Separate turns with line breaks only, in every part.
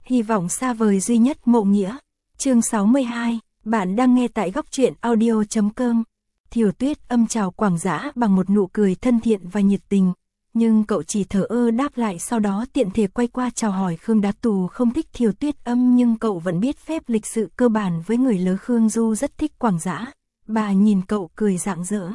Hy vọng xa vời duy nhất mộ nghĩa. Chương 62, bạn đang nghe tại góc truyện audio.com. Thiều Tuyết Âm chào Quảng Dã bằng một nụ cười thân thiện và nhiệt tình, nhưng cậu chỉ thờ ơ đáp lại, sau đó tiện thể quay qua chào hỏi Khương Đá Tù. Không thích Thiều Tuyết Âm nhưng cậu vẫn biết phép lịch sự cơ bản với người lớn. Khương Du rất thích Quảng Dã, bà nhìn cậu cười rạng rỡ.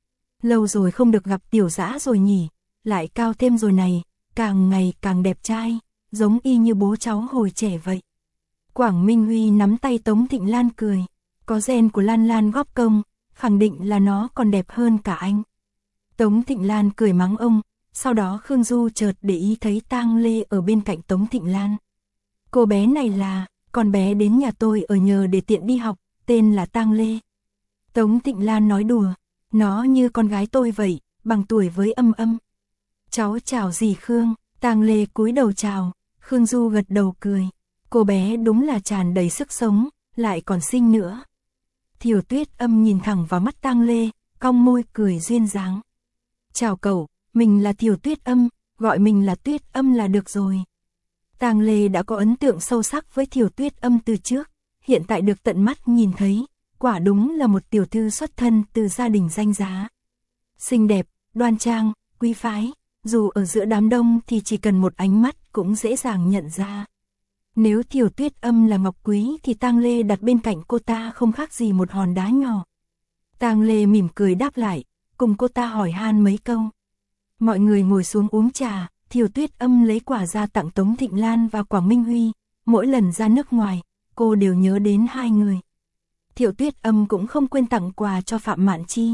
Lâu rồi không được gặp Tiểu Dã rồi nhỉ, lại cao thêm rồi này, càng ngày càng đẹp trai, giống y như bố cháu hồi trẻ vậy. Quảng Minh Huy nắm tay Tống Thịnh Lan cười, có gen của Lan Lan góp công, khẳng định là nó còn đẹp hơn cả anh. Tống Thịnh Lan cười mắng ông, sau đó Khương Du chợt để ý thấy Tang Lê ở bên cạnh Tống Thịnh Lan. Cô bé này là, con bé đến nhà tôi ở nhờ để tiện đi học, tên là Tang Lê. Tống Thịnh Lan nói đùa, nó như con gái tôi vậy, bằng tuổi với Âm Âm. Cháu chào dì Khương. Tang Lê cúi đầu chào, Khương Du gật đầu cười. Cô bé đúng là tràn đầy sức sống, lại còn xinh nữa. Thiều Tuyết Âm nhìn thẳng vào mắt Tang Lê, cong môi cười duyên dáng. Chào cậu, mình là Thiều Tuyết Âm, gọi mình là Tuyết Âm là được rồi. Tang Lê đã có ấn tượng sâu sắc với Thiều Tuyết Âm từ trước, hiện tại được tận mắt nhìn thấy, quả đúng là một tiểu thư xuất thân từ gia đình danh giá. Xinh đẹp, đoan trang, quý phái, dù ở giữa đám đông thì chỉ cần một ánh mắt cũng dễ dàng nhận ra. Nếu Thiều Tuyết Âm là ngọc quý thì Tang Lê đặt bên cạnh cô ta không khác gì một hòn đá nhỏ. Tang Lê mỉm cười đáp lại, cùng cô ta hỏi han mấy câu. Mọi người ngồi xuống uống trà, Thiều Tuyết Âm lấy quà ra tặng Tống Thịnh Lan và Quảng Minh Huy, mỗi lần ra nước ngoài, cô đều nhớ đến hai người. Thiều Tuyết Âm cũng không quên tặng quà cho Phạm Mạn Chi.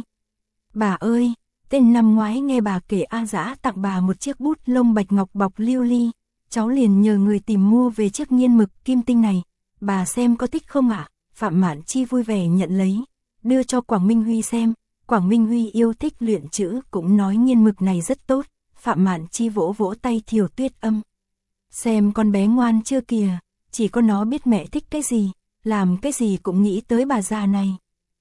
Bà ơi, tên năm ngoái nghe bà kể A Dã tặng bà một chiếc bút lông bạch ngọc bọc lưu ly, cháu liền nhờ người tìm mua về chiếc nghiên mực kim tinh này, bà xem có thích không ạ? Phạm Mạn Chi vui vẻ nhận lấy, đưa cho Quảng Minh Huy xem. Quảng Minh Huy yêu thích luyện chữ cũng nói nghiên mực này rất tốt. Phạm Mạn Chi vỗ vỗ tay Thiều Tuyết Âm. Xem con bé ngoan chưa kìa, chỉ có nó biết mẹ thích cái gì, làm cái gì cũng nghĩ tới bà già này.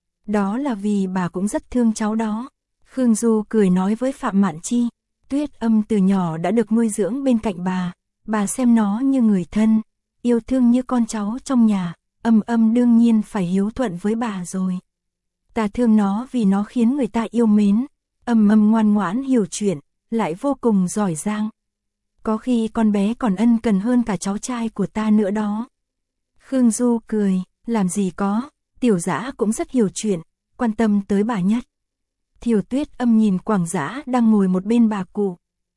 Đó là vì bà cũng rất thương cháu đó. Khương Du cười nói với Phạm Mạn Chi, Tuyết Âm từ nhỏ đã được nuôi dưỡng bên cạnh bà xem nó như người thân, yêu thương như con cháu trong nhà, Âm Âm đương nhiên phải hiếu thuận với bà rồi. Ta thương nó vì nó khiến người ta yêu mến, Âm Âm ngoan ngoãn hiểu chuyện, lại vô cùng giỏi giang. Có khi con bé còn ân cần hơn cả cháu trai của ta nữa đó. Khương Du cười, làm gì có, Tiểu Dã cũng rất hiểu chuyện, quan tâm tới bà nhất. Thiều Tuyết Âm nhìn Quảng Dã đang ngồi một bên bà cụ.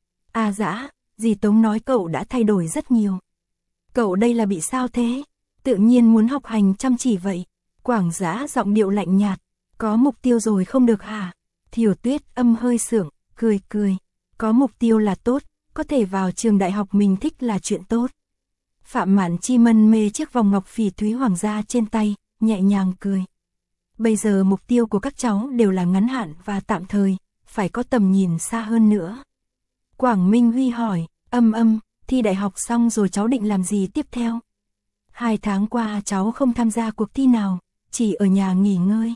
A Dã, dì Tống nói cậu đã thay đổi rất nhiều. Cậu đây là bị sao thế? Tự nhiên muốn học hành chăm chỉ vậy. Quảng Dã giọng điệu lạnh nhạt. Có mục tiêu rồi không được hả? Thiều Tuyết Âm hơi sượng, cười cười. Có mục tiêu là tốt, có thể vào trường đại học mình thích là chuyện tốt. Phạm Mạn Chi mân mê chiếc vòng ngọc phỉ thúy hoàng gia trên tay, nhẹ nhàng cười. Bây giờ mục tiêu của các cháu đều là ngắn hạn và tạm thời, phải có tầm nhìn xa hơn nữa. Quảng Minh Huy hỏi, Âm Âm, thi đại học xong rồi cháu định làm gì tiếp theo? 2 tháng qua cháu không tham gia cuộc thi nào, chỉ ở nhà nghỉ ngơi.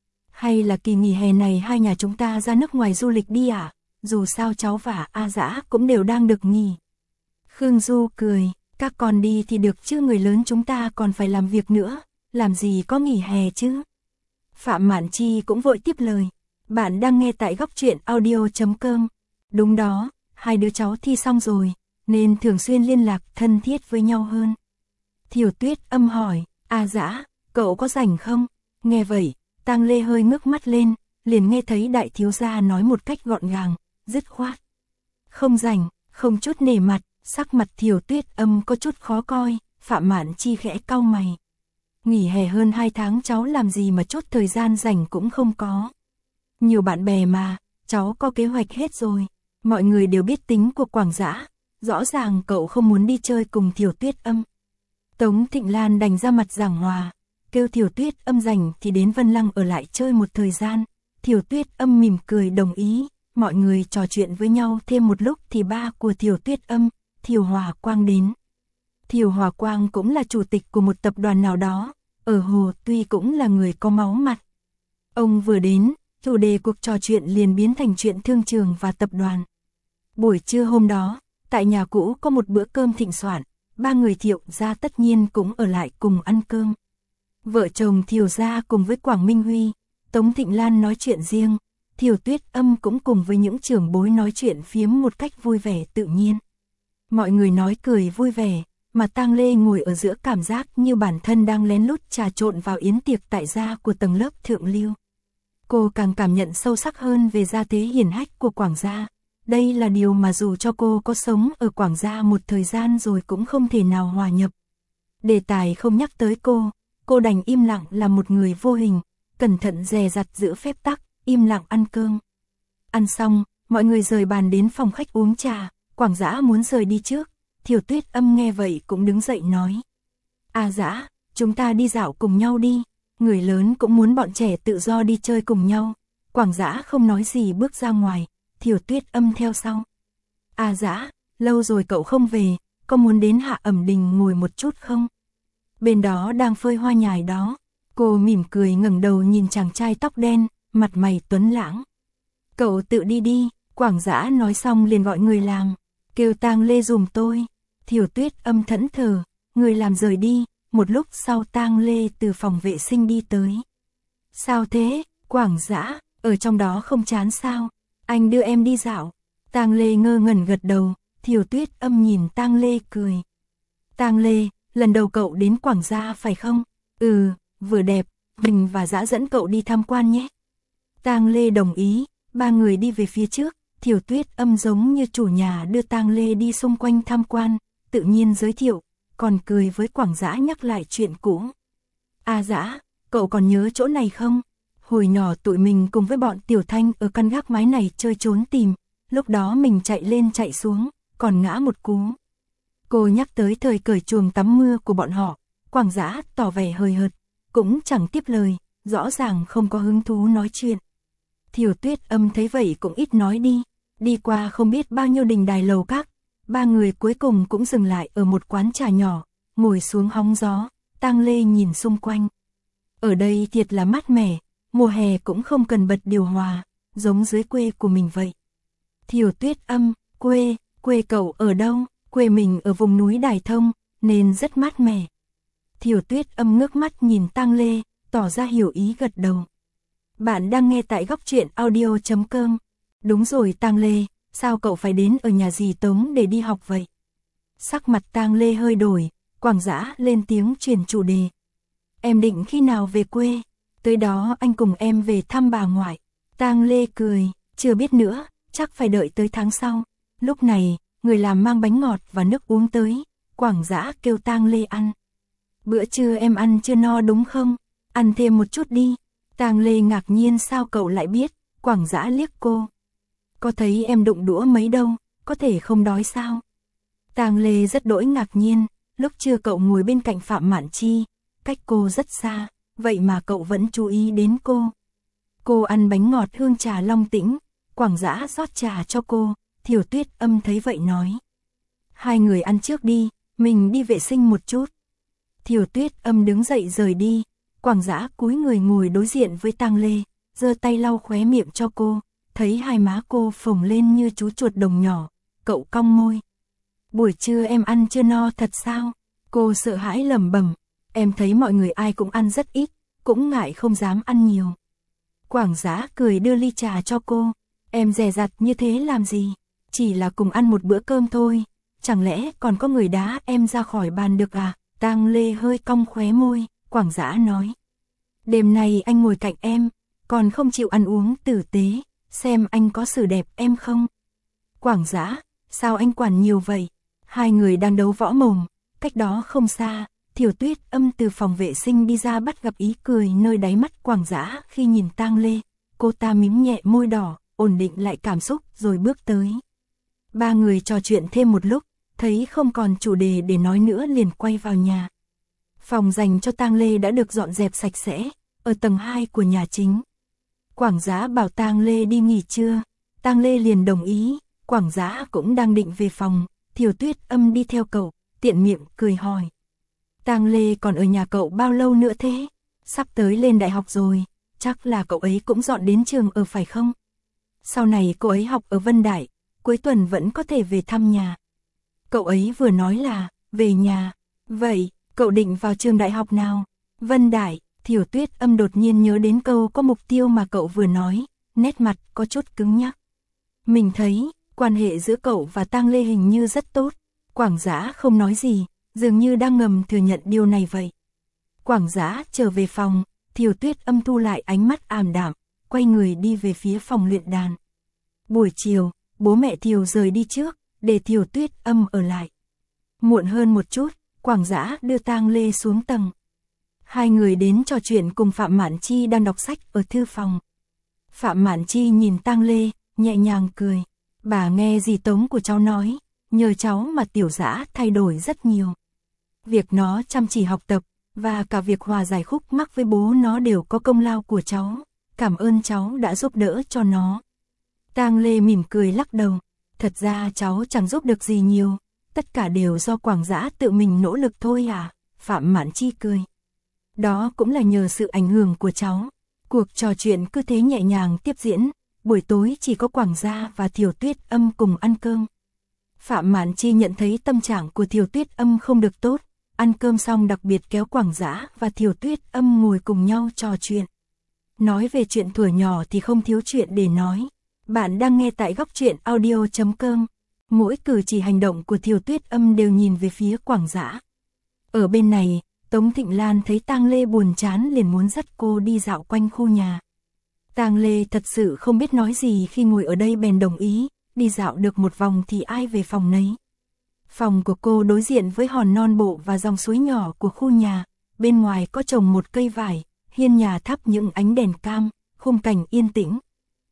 Hay là kỳ nghỉ hè này hai nhà chúng ta ra nước ngoài du lịch đi ạ? Dù sao cháu và A Dã cũng đều đang được nghỉ. Khương Du cười, các con đi thì được chứ người lớn chúng ta còn phải làm việc nữa, làm gì có nghỉ hè chứ? Phạm Mạn Chi cũng vội tiếp lời, bạn đang nghe tại góc truyện audio.com. Đúng đó, hai đứa cháu thi xong rồi, nên thường xuyên liên lạc thân thiết với nhau hơn. Thiều Tuyết Âm hỏi, A Dã, cậu có rảnh không? Nghe vậy, Tang Lê hơi ngước mắt lên, liền nghe thấy đại thiếu gia nói một cách gọn gàng, dứt khoát. Không rảnh, không chút nể mặt, sắc mặt Thiều Tuyết Âm có chút khó coi. Phạm Mạn Chi khẽ cau mày. Nghỉ hè hơn 2 tháng cháu làm gì mà chốt thời gian rảnh cũng không có. Nhiều bạn bè mà, cháu có kế hoạch hết rồi. Mọi người đều biết tính của Quảng Dã, rõ ràng cậu không muốn đi chơi cùng Thiều Tuyết Âm. Tống Thịnh Lan đành ra mặt giảng hòa, kêu Thiều Tuyết Âm rảnh thì đến Vân Lăng ở lại chơi một thời gian. Thiều Tuyết Âm mỉm cười đồng ý, mọi người trò chuyện với nhau thêm một lúc thì ba của Thiều Tuyết Âm, Thiều Hòa Quang đến. Thiều Hòa Quang cũng là chủ tịch của một tập đoàn nào đó, ở Hồ Tuy cũng là người có máu mặt. Ông vừa đến, chủ đề cuộc trò chuyện liền biến thành chuyện thương trường và tập đoàn. Buổi trưa hôm đó, tại nhà cũ có một bữa cơm thịnh soạn, ba người Thiệu gia tất nhiên cũng ở lại cùng ăn cơm. Vợ chồng Thiều gia cùng với Quảng Minh Huy, Tống Thịnh Lan nói chuyện riêng, Thiều Tuyết Âm cũng cùng với những trưởng bối nói chuyện phiếm một cách vui vẻ tự nhiên. Mọi người nói cười vui vẻ, mà Tang Lê ngồi ở giữa cảm giác như bản thân đang lén lút trà trộn vào yến tiệc tại gia của tầng lớp thượng lưu. Cô càng cảm nhận sâu sắc hơn về gia thế hiển hách của Quảng gia. Đây là điều mà dù cho cô có sống ở Quảng gia một thời gian rồi cũng không thể nào hòa nhập. Đề tài không nhắc tới cô đành im lặng là một người vô hình, cẩn thận dè dặt giữ phép tắc, im lặng ăn cơm. Ăn xong, mọi người rời bàn đến phòng khách uống trà, Quảng Dã muốn rời đi trước. Thiều Tuyết Âm nghe vậy cũng đứng dậy nói: "À Dã, chúng ta đi dạo cùng nhau đi, người lớn cũng muốn bọn trẻ tự do đi chơi cùng nhau." Quảng Dã không nói gì bước ra ngoài, Thiều Tuyết Âm theo sau. "À Dã, lâu rồi cậu không về, có muốn đến Hạ Ẩm Đình ngồi một chút không? Bên đó đang phơi hoa nhài đó." Cô mỉm cười ngẩng đầu nhìn chàng trai tóc đen, mặt mày tuấn lãng. "Cậu tự đi đi." Quảng Dã nói xong liền gọi người làm: "Kêu Tang Lê giùm tôi." Thiều Tuyết Âm thẫn thờ, người làm rời đi, một lúc sau Tang Lê từ phòng vệ sinh đi tới. "Sao thế, Quảng Dã, ở trong đó không chán sao? Anh đưa em đi dạo." Tang Lê ngơ ngẩn gật đầu, Thiều Tuyết Âm nhìn Tang Lê cười. "Tang Lê, lần đầu cậu đến Quảng gia phải không?" "Ừ, vừa đẹp, mình và Dã dẫn cậu đi tham quan nhé." Tang Lê đồng ý, ba người đi về phía trước, Thiều Tuyết Âm giống như chủ nhà đưa Tang Lê đi xung quanh tham quan, tự nhiên giới thiệu, còn cười với Quảng Dã nhắc lại chuyện cũ. "À Dã, cậu còn nhớ chỗ này không? Hồi nhỏ tụi mình cùng với bọn Tiểu Thanh ở căn gác mái này chơi trốn tìm, lúc đó mình chạy lên chạy xuống, còn ngã một cú." Cô nhắc tới thời cởi chuồng tắm mưa của bọn họ, Quảng Dã tỏ vẻ hời hợt, cũng chẳng tiếp lời, rõ ràng không có hứng thú nói chuyện. Thiều Tuyết Âm thấy vậy cũng ít nói đi qua không biết bao nhiêu đình đài lầu các, ba người cuối cùng cũng dừng lại ở một quán trà nhỏ, ngồi xuống hóng gió. Tang Lê nhìn xung quanh. Ở đây thiệt là mát mẻ, mùa hè cũng không cần bật điều hòa, giống dưới quê của mình vậy. Thiều Tuyết Âm, quê cậu ở đâu? Quê mình ở vùng núi Đài Thông, nên rất mát mẻ. Thiều Tuyết Âm ngước mắt nhìn Tang Lê, tỏ ra hiểu ý gật đầu. Bạn đang nghe tại góc truyện audio.com. Đúng rồi Tang Lê, sao cậu phải đến ở nhà dì Tống để đi học vậy? Sắc mặt Tang Lê hơi đổi, Quảng Dã lên tiếng chuyển chủ đề. Em định khi nào về quê? Tới đó anh cùng em về thăm bà ngoại. Tang Lê cười, chưa biết nữa, chắc phải đợi tới tháng sau. Lúc này, người làm mang bánh ngọt và nước uống tới, Quảng Dã kêu Tang Lê ăn. Bữa trưa em ăn chưa no đúng không? Ăn thêm một chút đi. Tang Lê ngạc nhiên sao cậu lại biết, Quảng Dã liếc cô. Có thấy em đụng đũa mấy đâu, có thể không đói sao? Tang Lê rất đỗi ngạc nhiên, lúc trưa cậu ngồi bên cạnh Phạm Mạn Chi, cách cô rất xa, vậy mà cậu vẫn chú ý đến cô. Cô ăn bánh ngọt hương trà Long Tĩnh, Quảng Dã rót trà cho cô, Thiều Tuyết Âm thấy vậy nói. Hai người ăn trước đi, mình đi vệ sinh một chút. Thiều Tuyết Âm đứng dậy rời đi, Quảng Dã cúi người ngồi đối diện với Tang Lê, giơ tay lau khóe miệng cho cô, thấy hai má cô phồng lên như chú chuột đồng nhỏ, cậu cong môi. Buổi trưa em ăn chưa no thật sao? Cô sợ hãi lẩm bẩm, em thấy mọi người ai cũng ăn rất ít, cũng ngại không dám ăn nhiều. Quảng Dã cười đưa ly trà cho cô, em dè dặt như thế làm gì? Chỉ là cùng ăn một bữa cơm thôi, chẳng lẽ còn có người đá em ra khỏi bàn được à? Tang Lê hơi cong khóe môi, Quảng Dã nói. Đêm nay anh ngồi cạnh em, còn không chịu ăn uống tử tế, xem anh có xử đẹp em không? Quảng Dã, sao anh quản nhiều vậy? Hai người đang đấu võ mồm, cách đó không xa, Thiều Tuyết Âm từ phòng vệ sinh đi ra bắt gặp ý cười nơi đáy mắt Quảng Dã khi nhìn Tang Lê. Cô ta mím nhẹ môi đỏ, ổn định lại cảm xúc rồi bước tới. Ba người trò chuyện thêm một lúc, thấy không còn chủ đề để nói nữa liền quay vào nhà. Phòng dành cho Tang Lê đã được dọn dẹp sạch sẽ, ở tầng 2 của nhà chính. Quảng Dã bảo Tang Lê đi nghỉ trưa, Tang Lê liền đồng ý, Quảng Dã cũng đang định về phòng, Thiều Tuyết Âm đi theo cậu, tiện miệng cười hỏi. Tang Lê còn ở nhà cậu bao lâu nữa thế? Sắp tới lên đại học rồi, chắc là cậu ấy cũng dọn đến trường ở phải không? Sau này cô ấy học ở Vân Đại, cuối tuần vẫn có thể về thăm nhà. Cậu ấy vừa nói là, về nhà. Vậy, cậu định vào trường đại học nào? Vân Đại, Thiểu Tuyết Âm đột nhiên nhớ đến câu có mục tiêu mà cậu vừa nói, nét mặt có chút cứng nhắc. Mình thấy, quan hệ giữa cậu và Tang Lê hình như rất tốt. Quảng Dã không nói gì, dường như đang ngầm thừa nhận điều này vậy. Quảng Dã trở về phòng, Thiểu Tuyết Âm thu lại ánh mắt ảm đạm, quay người đi về phía phòng luyện đàn. Buổi chiều, bố mẹ Thiểu rời đi trước, để Thiểu Tuyết Âm ở lại. Muộn hơn một chút, Quảng Dã đưa Tang Lê xuống tầng. Hai người đến trò chuyện cùng Phạm Mạn Chi đang đọc sách ở thư phòng. Phạm Mạn Chi nhìn Tang Lê, nhẹ nhàng cười. Bà nghe dì Tống của cháu nói, nhờ cháu mà Tiểu Dã thay đổi rất nhiều. Việc nó chăm chỉ học tập, và cả việc hòa giải khúc mắc với bố nó đều có công lao của cháu. Cảm ơn cháu đã giúp đỡ cho nó. Tang Lê mỉm cười lắc đầu. Thật ra cháu chẳng giúp được gì nhiều, tất cả đều do Quảng Dã tự mình nỗ lực thôi à, Phạm Mạn Chi cười. Đó cũng là nhờ sự ảnh hưởng của cháu. Cuộc trò chuyện cứ thế nhẹ nhàng tiếp diễn, buổi tối chỉ có Quảng Gia và Thiểu Tuyết Âm cùng ăn cơm. Phạm Mạn Chi nhận thấy tâm trạng của Thiểu Tuyết Âm không được tốt, ăn cơm xong đặc biệt kéo Quảng Dã và Thiểu Tuyết Âm ngồi cùng nhau trò chuyện. Nói về chuyện thuở nhỏ thì không thiếu chuyện để nói. Bạn đang nghe tại góc truyện audio.com. Mỗi cử chỉ hành động của Thiểu Tuyết Âm đều nhìn về phía Quảng Dã. Ở bên này, Tống Thịnh Lan thấy Tang Lê buồn chán liền muốn dắt cô đi dạo quanh khu nhà. Tang Lê thật sự không biết nói gì khi ngồi ở đây bèn đồng ý, đi dạo được một vòng thì ai về phòng nấy. Phòng của cô đối diện với hòn non bộ và dòng suối nhỏ của khu nhà, bên ngoài có trồng một cây vải, hiên nhà thắp những ánh đèn cam, khung cảnh yên tĩnh.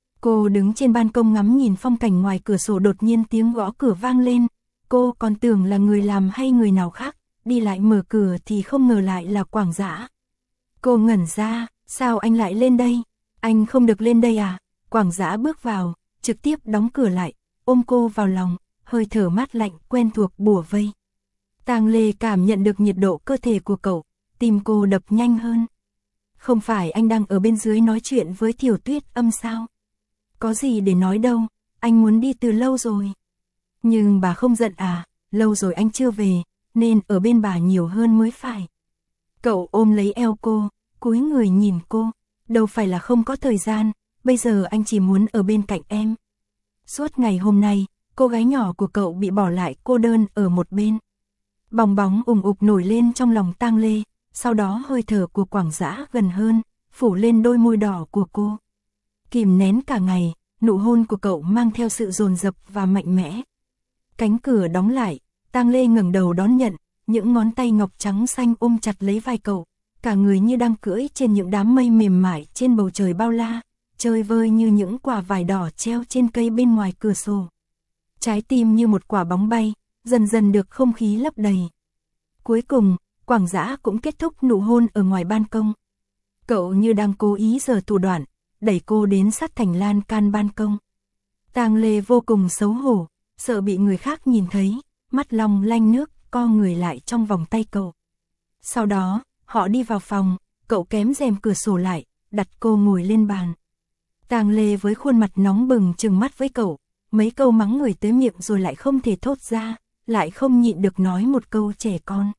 Cô đứng trên ban công ngắm nhìn phong cảnh ngoài cửa sổ, đột nhiên tiếng gõ cửa vang lên, cô còn tưởng là người làm hay người nào khác, đi lại mở cửa thì không ngờ lại là Quảng Dã. Cô ngẩn ra, sao anh lại lên đây? Anh không được lên đây à? Quảng Dã bước vào, trực tiếp đóng cửa lại, ôm cô vào lòng, hơi thở mát lạnh quen thuộc bủa vây. Tang Lê cảm nhận được nhiệt độ cơ thể của cậu, tim cô đập nhanh hơn. Không phải anh đang ở bên dưới nói chuyện với Thiểu Tuyết Âm sao? Có gì để nói đâu, anh muốn đi từ lâu rồi. Nhưng bà không giận à, lâu rồi anh chưa về, nên ở bên bà nhiều hơn mới phải. Cậu ôm lấy eo cô, cúi người nhìn cô, đâu phải là không có thời gian, bây giờ anh chỉ muốn ở bên cạnh em. Suốt ngày hôm nay, cô gái nhỏ của cậu bị bỏ lại cô đơn ở một bên. Bong bóng ùng ục nổi lên trong lòng Tang Lê, sau đó hơi thở của Quảng Dã gần hơn, phủ lên đôi môi đỏ của cô. Kìm nén cả ngày, nụ hôn của cậu mang theo sự dồn dập và mạnh mẽ. Cánh cửa đóng lại, Tang Lê ngẩng đầu đón nhận, những ngón tay ngọc trắng xanh ôm chặt lấy vai cậu, cả người như đang cưỡi trên những đám mây mềm mại trên bầu trời bao la, chơi vơi như những quả vải đỏ treo trên cây bên ngoài cửa sổ. Trái tim như một quả bóng bay, dần dần được không khí lấp đầy. Cuối cùng, Quảng Dã cũng kết thúc nụ hôn ở ngoài ban công. Cậu như đang cố ý giở thủ đoạn, đẩy cô đến sát thành lan can ban công. Tang Lê vô cùng xấu hổ, sợ bị người khác nhìn thấy, mắt long lanh nước, co người lại trong vòng tay cậu. Sau đó, họ đi vào phòng, cậu kém rèm cửa sổ lại, đặt cô ngồi lên bàn. Tang Lê với khuôn mặt nóng bừng trừng mắt với cậu, mấy câu mắng người tới miệng rồi lại không thể thốt ra, lại không nhịn được nói một câu trẻ con.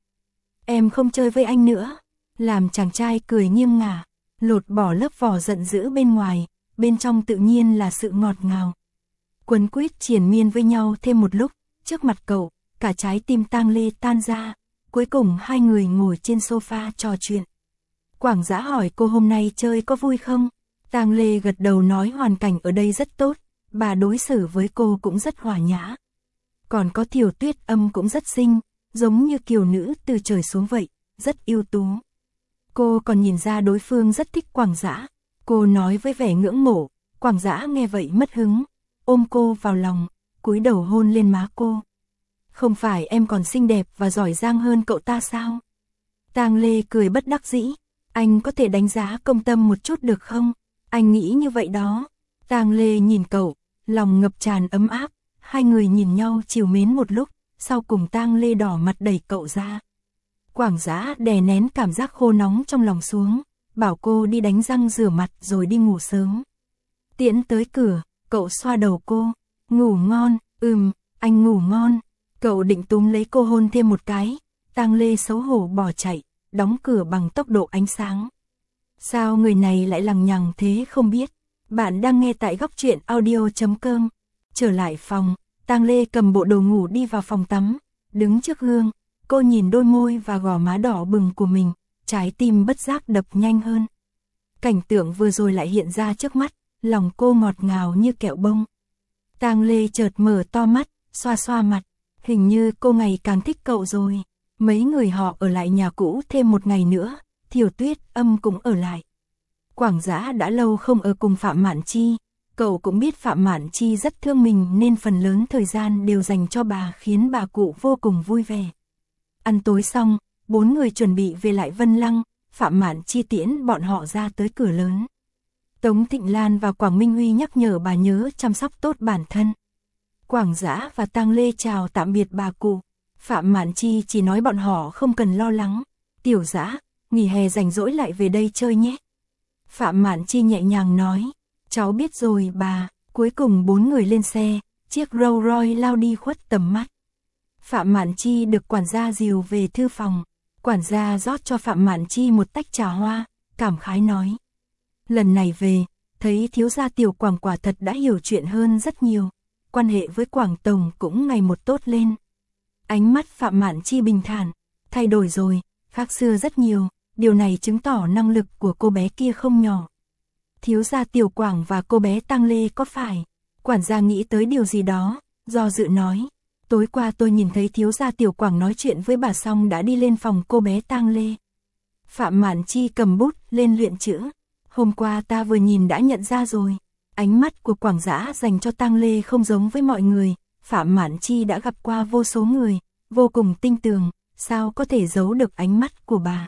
Em không chơi với anh nữa, làm chàng trai cười nghiêm ngả, lột bỏ lớp vỏ giận dữ bên ngoài, bên trong tự nhiên là sự ngọt ngào. Quấn quýt triền miên với nhau thêm một lúc, trước mặt cậu, cả trái tim Tang Lê tan ra, cuối cùng hai người ngồi trên sofa trò chuyện. Quảng Dã hỏi cô hôm nay chơi có vui không? Tang Lê gật đầu nói hoàn cảnh ở đây rất tốt, bà đối xử với cô cũng rất hòa nhã. Còn có Thiểu Tuyết Âm cũng rất xinh, giống như kiều nữ từ trời xuống vậy, rất ưu tú. Cô còn nhìn ra đối phương rất thích Quảng Dã. Cô nói với vẻ ngưỡng mộ, Quảng Dã nghe vậy mất hứng, ôm cô vào lòng, cúi đầu hôn lên má cô. Không phải em còn xinh đẹp và giỏi giang hơn cậu ta sao? Tang Lê cười bất đắc dĩ, anh có thể đánh giá công tâm một chút được không? Anh nghĩ như vậy đó. Tang Lê nhìn cậu, lòng ngập tràn ấm áp, hai người nhìn nhau trìu mến một lúc, sau cùng Tang Lê đỏ mặt đẩy cậu ra. Quảng Dã đè nén cảm giác khô nóng trong lòng xuống, bảo cô đi đánh răng rửa mặt rồi đi ngủ sớm. Tiễn tới cửa, cậu xoa đầu cô, ngủ ngon, anh ngủ ngon. Cậu định túm lấy cô hôn thêm một cái, Tang Lê xấu hổ bỏ chạy, đóng cửa bằng tốc độ ánh sáng. Sao người này lại lằng nhằng thế không biết. Bạn đang nghe tại góc truyện audio.com. Trở lại phòng, Tang Lê cầm bộ đồ ngủ đi vào phòng tắm, đứng trước gương, cô nhìn đôi môi và gò má đỏ bừng của mình, trái tim bất giác đập nhanh hơn. Cảnh tượng vừa rồi lại hiện ra trước mắt, lòng cô ngọt ngào như kẹo bông. Tang Lê chợt mở to mắt, xoa xoa mặt, hình như cô ngày càng thích cậu rồi. Mấy người họ ở lại nhà cũ thêm một ngày nữa, Thiều Tuyết Âm cũng ở lại. Quảng Dã đã lâu không ở cùng Phạm Mạn Chi, cậu cũng biết Phạm Mạn Chi rất thương mình nên phần lớn thời gian đều dành cho bà, khiến bà cụ vô cùng vui vẻ. Ăn tối xong, 4 người chuẩn bị về lại Vân Lăng, Phạm Mạn Chi tiễn bọn họ ra tới cửa lớn. Tống Thịnh Lan và Quảng Minh Huy nhắc nhở bà nhớ chăm sóc tốt bản thân. Quảng Dã và Tang Lê chào tạm biệt bà cụ. Phạm Mạn Chi chỉ nói bọn họ không cần lo lắng. Tiểu Dã, nghỉ hè rảnh rỗi lại về đây chơi nhé. Phạm Mạn Chi nhẹ nhàng nói, cháu biết rồi bà. Cuối cùng 4 người lên xe, chiếc Rolls Royce lao đi khuất tầm mắt. Phạm Mạn Chi được quản gia dìu về thư phòng. Quản gia rót cho Phạm Mạn Chi một tách trà hoa, cảm khái nói. Lần này về, thấy thiếu gia Tiểu Quảng quả thật đã hiểu chuyện hơn rất nhiều. Quan hệ với Quảng Tổng cũng ngày một tốt lên. Ánh mắt Phạm Mạn Chi bình thản, thay đổi rồi, khác xưa rất nhiều, điều này chứng tỏ năng lực của cô bé kia không nhỏ. Thiếu gia Tiểu Quảng và cô bé Tang Lê có phải? Quản gia nghĩ tới điều gì đó, do dự nói. Tối qua tôi nhìn thấy thiếu gia Tiểu Quảng nói chuyện với bà xong đã đi lên phòng cô bé Tang Lê. Phạm Mạn Chi cầm bút lên luyện chữ. Hôm qua ta vừa nhìn đã nhận ra rồi. Ánh mắt của Quảng Dã dành cho Tang Lê không giống với mọi người. Phạm Mạn Chi đã gặp qua vô số người, vô cùng tinh tường, sao có thể giấu được ánh mắt của bà.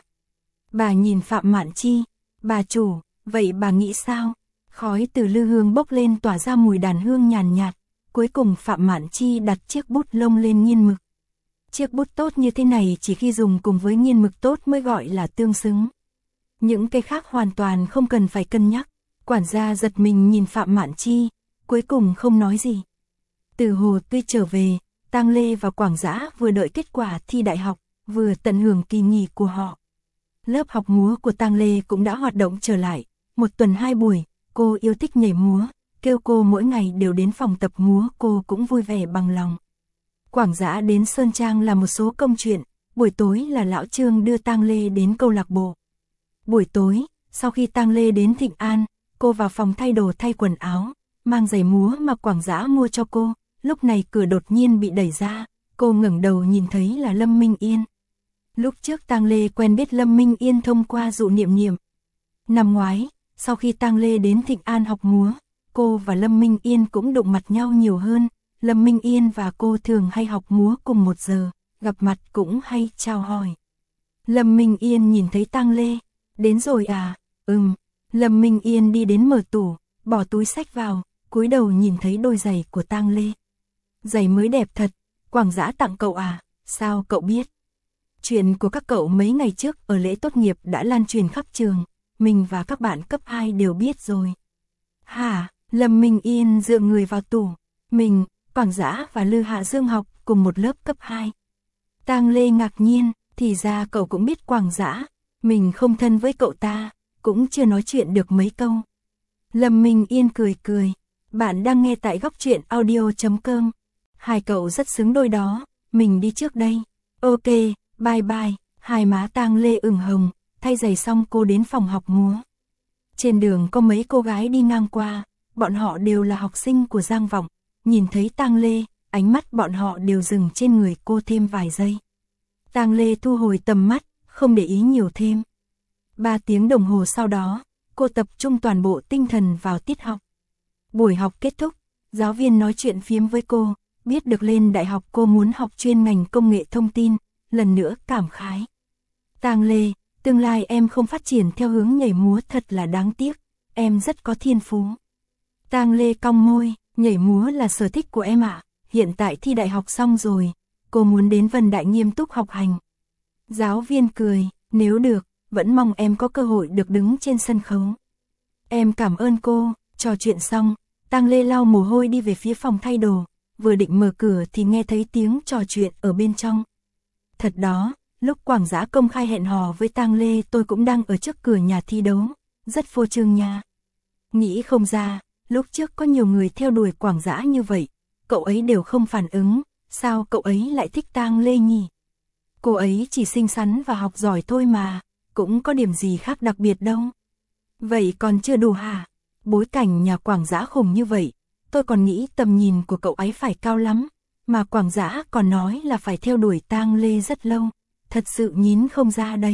Bà nhìn Phạm Mạn Chi, bà chủ, vậy bà nghĩ sao? Khói từ lư hương bốc lên tỏa ra mùi đàn hương nhàn nhạt. Cuối cùng Phạm Mạn Chi đặt chiếc bút lông lên nghiên mực. Chiếc bút tốt như thế này chỉ khi dùng cùng với nghiên mực tốt mới gọi là tương xứng. Những cái khác hoàn toàn không cần phải cân nhắc. Quản gia giật mình nhìn Phạm Mạn Chi, cuối cùng không nói gì. Từ Hồ Tuy trở về, Tang Lê và Quảng Dã vừa đợi kết quả thi đại học, vừa tận hưởng kỳ nghỉ của họ. Lớp học múa của Tang Lê cũng đã hoạt động trở lại, 1 tuần 2 buổi, cô yêu thích nhảy múa, kêu cô mỗi ngày đều đến phòng tập múa, cô cũng vui vẻ bằng lòng. Quảng Dã đến Sơn Trang làm một số công chuyện, buổi tối là lão Trương đưa Tang Lê đến câu lạc bộ. Buổi tối, sau khi Tang Lê đến Thịnh An, cô vào phòng thay đồ thay quần áo, mang giày múa mà Quảng Dã mua cho cô. Lúc này cửa đột nhiên bị đẩy ra, cô ngẩng đầu nhìn thấy là Lâm Minh Yên. Lúc trước Tang Lê quen biết Lâm Minh Yên thông qua Dụ Niệm Niệm. Năm ngoái, sau khi Tang Lê đến Thịnh An học múa, cô và Lâm Minh Yên cũng đụng mặt nhau nhiều hơn. Lâm Minh Yên và cô thường hay học múa cùng 1 giờ, gặp mặt cũng hay chào hỏi. Lâm Minh Yên nhìn thấy Tang Lê, đến rồi à? Lâm Minh Yên đi đến mở tủ, bỏ túi xách vào, cúi đầu nhìn thấy đôi giày của Tang Lê. Giày mới đẹp thật, Quảng Dã tặng cậu à? Sao cậu biết? Chuyện của các cậu mấy ngày trước ở lễ tốt nghiệp đã lan truyền khắp trường, mình và các bạn cấp 2 đều biết rồi. Hả? Lâm Minh Yên dựa người vào tủ. Mình, Quảng Dã và Lư Hạ Dương học cùng một lớp cấp 2. Tang Lê ngạc nhiên, thì ra cậu cũng biết Quảng Dã. Mình không thân với cậu ta, cũng chưa nói chuyện được mấy câu. Lâm Minh Yên cười cười. Bạn đang nghe tại góc truyện audio.com. Hai cậu rất xứng đôi đó, mình đi trước đây. Ok, bye bye. Hai má Tang Lê ửng hồng, thay giày xong cô đến phòng học múa. Trên đường có mấy cô gái đi ngang qua, bọn họ đều là học sinh của Giang Vọng. Nhìn thấy Tang Lê, ánh mắt bọn họ đều dừng trên người cô thêm vài giây. Tang Lê thu hồi tầm mắt, không để ý nhiều thêm. 3 tiếng đồng hồ sau đó, cô tập trung toàn bộ tinh thần vào tiết học. Buổi học kết thúc, giáo viên nói chuyện phiếm với cô, biết được lên đại học cô muốn học chuyên ngành công nghệ thông tin, lần nữa cảm khái. Tang Lê, tương lai em không phát triển theo hướng nhảy múa thật là đáng tiếc, em rất có thiên phú. Tang Lê cong môi, nhảy múa là sở thích của em ạ, hiện tại thi đại học xong rồi, cô muốn đến Vân Đại nghiêm túc học hành. Giáo viên cười, nếu được, vẫn mong em có cơ hội được đứng trên sân khấu. Em cảm ơn cô. Trò chuyện xong, Tang Lê lau mồ hôi đi về phía phòng thay đồ, vừa định mở cửa thì nghe thấy tiếng trò chuyện ở bên trong. Thật đó, lúc Quảng Dã công khai hẹn hò với Tang Lê tôi cũng đang ở trước cửa nhà thi đấu, rất phô trương nha. Nghĩ không ra, lúc trước có nhiều người theo đuổi Quảng Dã như vậy, cậu ấy đều không phản ứng, sao cậu ấy lại thích Tang Lê nhỉ? Cô ấy chỉ xinh xắn và học giỏi thôi mà, cũng có điểm gì khác đặc biệt đâu. Vậy còn chưa đủ hả? Bối cảnh nhà Quảng Dã khủng như vậy, tôi còn nghĩ tầm nhìn của cậu ấy phải cao lắm, mà Quảng Dã còn nói là phải theo đuổi Tang Lê rất lâu, thật sự nhín không ra đấy.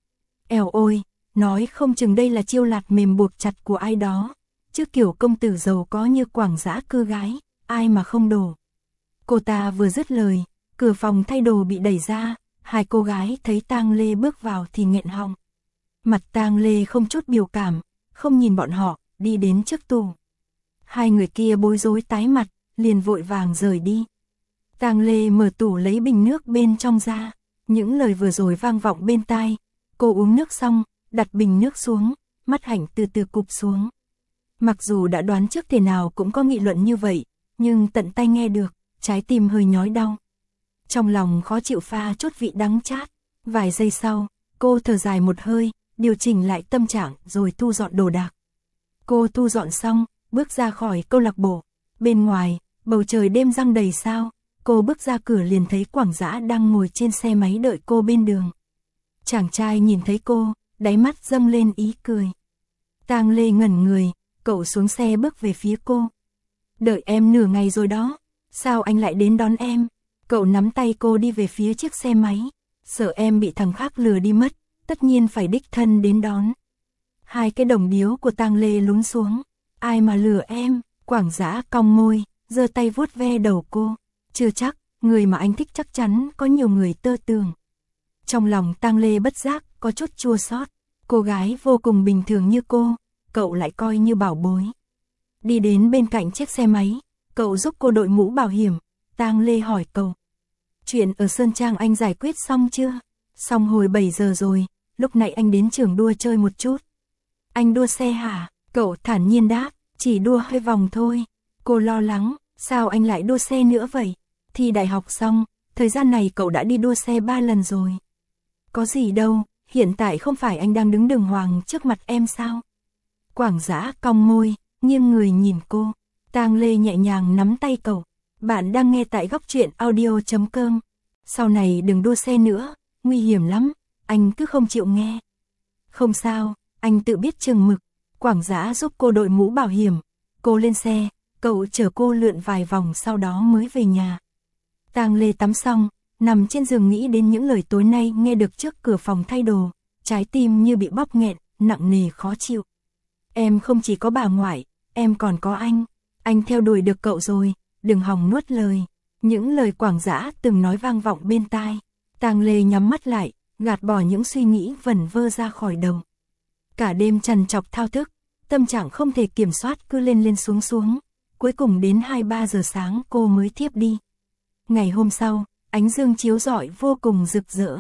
Eo ôi, nói không chừng đây là chiêu lạt mềm buộc chặt của ai đó, chứ kiểu công tử giàu có như Quảng Dã cưa gái, ai mà không đổ. Cô ta vừa dứt lời, cửa phòng thay đồ bị đẩy ra, hai cô gái thấy Tang Lê bước vào thì nghẹn họng. Mặt Tang Lê không chút biểu cảm, không nhìn bọn họ, đi đến trước tủ. Hai người kia bối rối tái mặt, liền vội vàng rời đi. Tang Lê mở tủ lấy bình nước bên trong ra, những lời vừa rồi vang vọng bên tai. Cô uống nước xong, đặt bình nước xuống, mắt hạnh từ từ cụp xuống. Mặc dù đã đoán trước thế nào cũng có nghị luận như vậy, nhưng tận tay nghe được, trái tim hơi nhói đau. Trong lòng khó chịu pha chốt vị đắng chát. Vài giây sau, cô thở dài một hơi, điều chỉnh lại tâm trạng rồi thu dọn đồ đạc. Cô thu dọn xong, bước ra khỏi câu lạc bộ. Bên ngoài, bầu trời đêm giăng đầy sao. Cô bước ra cửa liền thấy Quảng Dã đang ngồi trên xe máy đợi cô bên đường. Chàng trai nhìn thấy cô, đáy mắt dâng lên ý cười. Tang Lê ngẩn người, cậu xuống xe bước về phía cô. Đợi em nửa ngày rồi đó, sao anh lại đến đón em? Cậu nắm tay cô đi về phía chiếc xe máy, sợ em bị thằng khác lừa đi mất, tất nhiên phải đích thân đến đón. Hai cái đồng điếu của Tang Lê lún xuống, ai mà lừa em? Quảng Dã cong môi, giơ tay vuốt ve đầu cô, chưa chắc, người mà anh thích chắc chắn có nhiều người tơ tưởng. Trong lòng Tang Lê bất giác có chút chua xót, cô gái vô cùng bình thường như cô, cậu lại coi như bảo bối. Đi đến bên cạnh chiếc xe máy, cậu giúp cô đội mũ bảo hiểm. Tang Lê hỏi cậu, chuyện ở Sơn Trang anh giải quyết xong chưa? Xong hồi 7 giờ rồi, lúc nãy anh đến trường đua chơi một chút. Anh đua xe hả? Cậu thản nhiên đáp, chỉ đua 2 vòng thôi. Cô lo lắng, sao anh lại đua xe nữa vậy? Thi đại học xong, thời gian này cậu đã đi đua xe 3 lần rồi. Có gì đâu, hiện tại không phải anh đang đứng đường hoàng trước mặt em sao? Quảng Dã cong môi, nghiêng người nhìn cô. Tang Lê nhẹ nhàng nắm tay cậu. Bạn đang nghe tại góc truyện audio.com. Sau này đừng đua xe nữa, nguy hiểm lắm, anh cứ không chịu nghe. Không sao, anh tự biết chừng mực. Quảng Dã giúp cô đội mũ bảo hiểm. Cô lên xe, cậu chở cô lượn vài vòng sau đó mới về nhà. Tang Lê tắm xong, nằm trên giường nghĩ đến những lời tối nay nghe được trước cửa phòng thay đồ. Trái tim như bị bóp nghẹn, nặng nề khó chịu. Em không chỉ có bà ngoại, em còn có anh. Anh theo đuổi được cậu rồi, đừng hòng nuốt lời. Những lời Quảng Dã từng nói vang vọng bên tai. Tang Lê nhắm mắt lại, gạt bỏ những suy nghĩ vẩn vơ ra khỏi đầu. Cả đêm trằn trọc thao thức, tâm trạng không thể kiểm soát cứ lên lên xuống xuống. Cuối cùng đến 2-3 giờ sáng cô mới thiếp đi. Ngày hôm sau, ánh dương chiếu rọi vô cùng rực rỡ.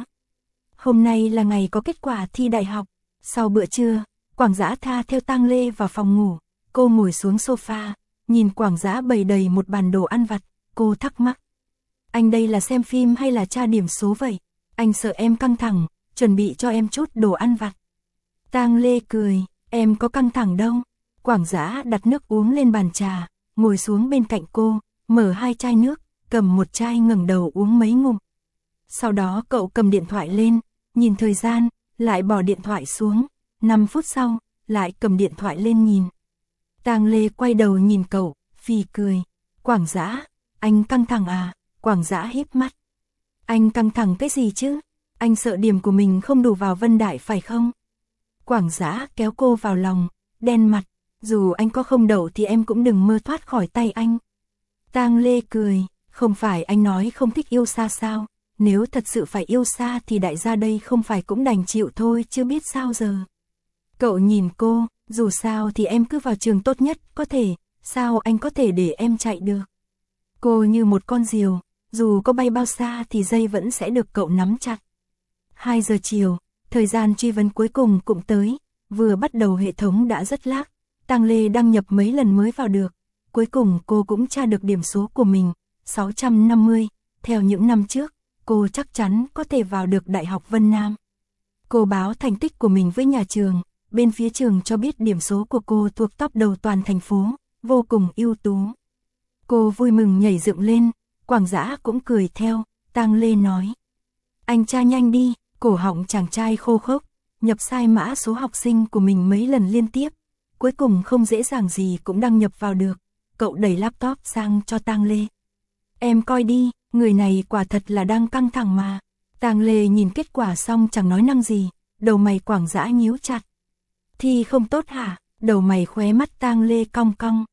Hôm nay là ngày có kết quả thi đại học. Sau bữa trưa, Quảng Dã tha theo Tang Lê vào phòng ngủ. Cô ngồi xuống sofa, nhìn Quảng Dã bày đầy một bàn đồ ăn vặt. Cô thắc mắc, anh đây là xem phim hay là tra điểm số vậy? Anh sợ em căng thẳng, chuẩn bị cho em chút đồ ăn vặt. Tang Lê cười, em có căng thẳng đâu. Quảng Dã đặt nước uống lên bàn trà, ngồi xuống bên cạnh cô, mở 2 chai nước, cầm một chai ngẩng đầu uống mấy ngụm. Sau đó cậu cầm điện thoại lên, nhìn thời gian, lại bỏ điện thoại xuống. 5 phút sau, lại cầm điện thoại lên nhìn. Tang Lê quay đầu nhìn cậu, phì cười. Quảng Dã, anh căng thẳng à? Quảng Dã híp mắt. Anh căng thẳng cái gì chứ? Anh sợ điểm của mình không đủ vào Vân Đại phải không? Quảng Dã kéo cô vào lòng, đen mặt. Dù anh có không đậu thì em cũng đừng mơ thoát khỏi tay anh. Tang Lê cười, không phải anh nói không thích yêu xa sao? Nếu thật sự phải yêu xa thì đại gia đây không phải cũng đành chịu thôi chứ biết sao giờ. Cậu nhìn cô, dù sao thì em cứ vào trường tốt nhất có thể, sao anh có thể để em chạy được? Cô như một con diều, dù có bay bao xa thì dây vẫn sẽ được cậu nắm chặt. 2 giờ chiều, thời gian truy vấn cuối cùng cũng tới, vừa bắt đầu hệ thống đã rất lag, Tang Lê đăng nhập mấy lần mới vào được. Cuối cùng cô cũng tra được điểm số của mình, 650, theo những năm trước, cô chắc chắn có thể vào được Đại học Vân Nam. Cô báo thành tích của mình với nhà trường, bên phía trường cho biết điểm số của cô thuộc top đầu toàn thành phố, vô cùng ưu tú. Cô vui mừng nhảy dựng lên, Quảng Dã cũng cười theo, Tang Lê nói. Anh tra nhanh đi, cổ họng chàng trai khô khốc, nhập sai mã số học sinh của mình mấy lần liên tiếp, cuối cùng không dễ dàng gì cũng đăng nhập vào được, cậu đẩy laptop sang cho Tang Lê. Em coi đi, người này quả thật là đang căng thẳng mà. Tang Lê nhìn kết quả xong chẳng nói năng gì, đầu mày Quảng Dã nhíu chặt. Thi không tốt hả? Đầu mày khóe mắt Tang Lê cong cong.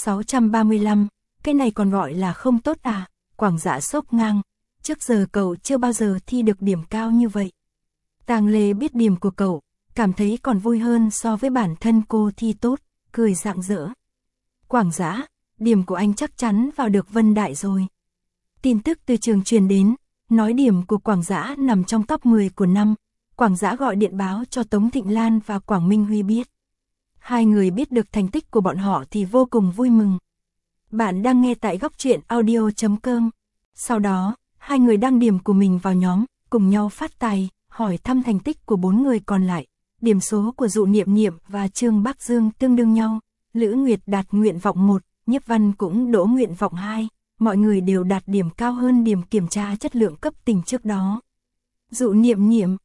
635, cái này còn gọi là không tốt à? Quảng Dã sốc ngang, trước giờ cậu chưa bao giờ thi được điểm cao như vậy. Tang Lê biết điểm của cậu, cảm thấy còn vui hơn so với bản thân cô thi tốt, cười rạng rỡ. Quảng Dã, điểm của anh chắc chắn vào được Vân Đại rồi. Tin tức từ trường truyền đến, nói điểm của Quảng Dã nằm trong top 10 của năm. Quảng Dã gọi điện báo cho Tống Thịnh Lan và Quảng Minh Huy biết. Hai người biết được thành tích của bọn họ thì vô cùng vui mừng. Bạn đang nghe tại góc truyện audio.com. Sau đó, hai người đăng điểm của mình vào nhóm, cùng nhau phát tài, hỏi thăm thành tích của 4 người còn lại. Điểm số của Dụ Niệm Niệm và Trương Bắc Dương tương đương nhau. Lữ Nguyệt đạt nguyện vọng 1, Nhiếp Văn cũng đỗ nguyện vọng 2. Mọi người đều đạt điểm cao hơn điểm kiểm tra chất lượng cấp tỉnh trước đó. Dụ Niệm Niệm,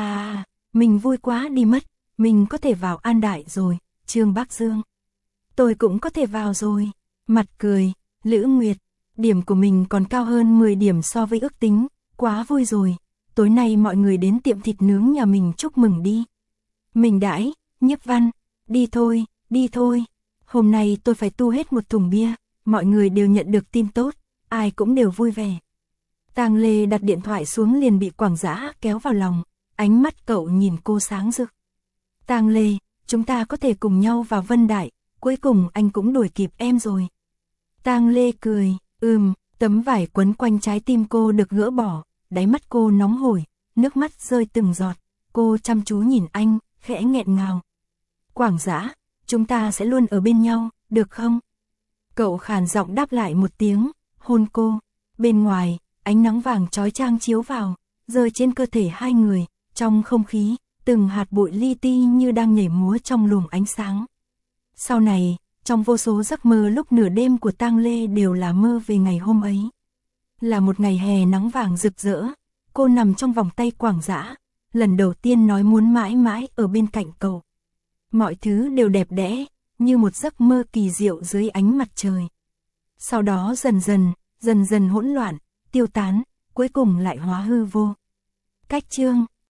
mình vui quá đi mất, mình có thể vào An Đại rồi. Trương Bắc Dương, tôi cũng có thể vào rồi. Mặt cười, Lữ Nguyệt, điểm của mình còn cao hơn 10 điểm so với ước tính, quá vui rồi. Tối nay mọi người đến tiệm thịt nướng nhà mình chúc mừng đi. Mình đãi, Nhiếp Văn, đi thôi. Hôm nay tôi phải tu hết một thùng bia, mọi người đều nhận được tin tốt, ai cũng đều vui vẻ. Tang Lê đặt điện thoại xuống liền bị Quảng Dã kéo vào lòng, ánh mắt cậu nhìn cô sáng rực. Tang Lê, chúng ta có thể cùng nhau vào Vân Đại, cuối cùng anh cũng đuổi kịp em rồi. Tang Lê cười, tấm vải quấn quanh trái tim cô được gỡ bỏ, đáy mắt cô nóng hổi, nước mắt rơi từng giọt, cô chăm chú nhìn anh, khẽ nghẹn ngào. Quảng Dã, chúng ta sẽ luôn ở bên nhau, được không? Cậu khàn giọng đáp lại một tiếng, hôn cô. Bên ngoài, ánh nắng vàng chói chang chiếu vào, rơi trên cơ thể hai người, trong không khí, từng hạt bụi li ti như đang nhảy múa trong luồng ánh sáng. Sau này, trong vô số giấc mơ lúc nửa đêm của Tang Lê đều là mơ về ngày hôm ấy. Là một ngày hè nắng vàng rực rỡ, cô nằm trong vòng tay Quảng Dã, lần đầu tiên nói muốn mãi mãi ở bên cạnh cậu. Mọi thứ đều đẹp đẽ, như một giấc mơ kỳ diệu dưới ánh mặt trời. Sau đó dần dần hỗn loạn, tiêu tán, cuối cùng lại hóa hư vô. Cách chương